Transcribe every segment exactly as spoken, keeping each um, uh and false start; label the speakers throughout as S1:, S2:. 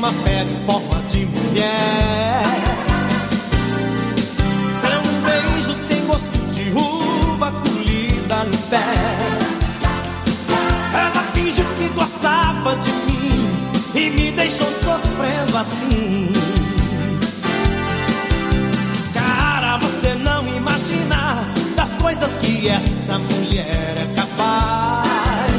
S1: ela pega em forma de mulher. Seu beijo tem gosto de uva colhida no pé. Ela fingiu que gostava de mim e me deixou sofrendo assim. Cara, você não imagina das coisas que essa mulher é capaz.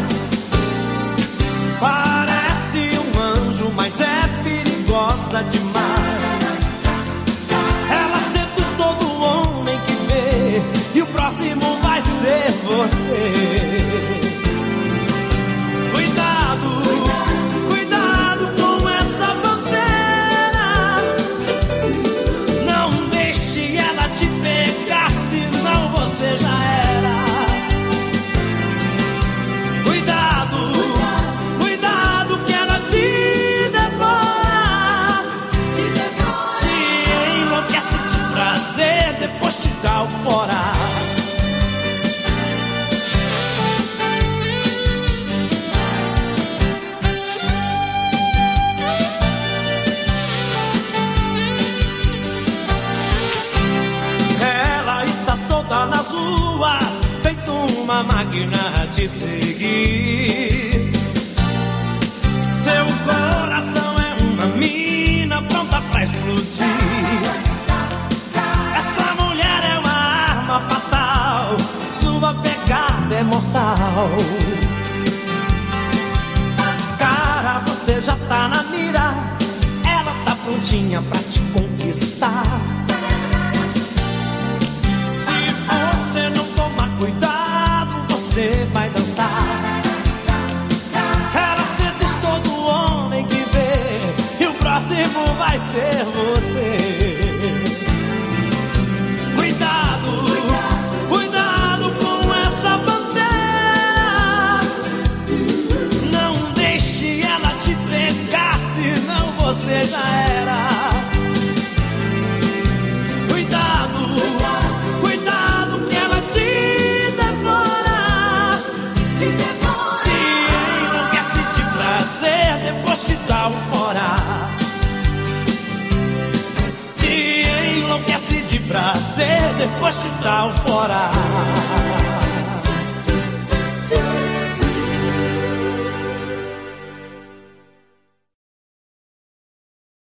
S1: Parece um anjo, mas é perigosa demais. Ela seduz todo homem que vê, e o próximo vai ser você. Fora. Ela está solta nas ruas, feito uma máquina de seguir. Seu coração é uma mina pronta pra explodir. Fatal, sua pegada é mortal. Cara, você já tá na mira, ela tá prontinha pra te conquistar. Se você não tomar cuidado, você vai dançar. Ela seduz todo homem que vê, e o próximo vai ser você. Você já era. Cuidado, cuidado que ela te devora. Te devora. Te enlouquece de prazer, depois te dá um fora. Te enlouquece de prazer, depois te dá um fora.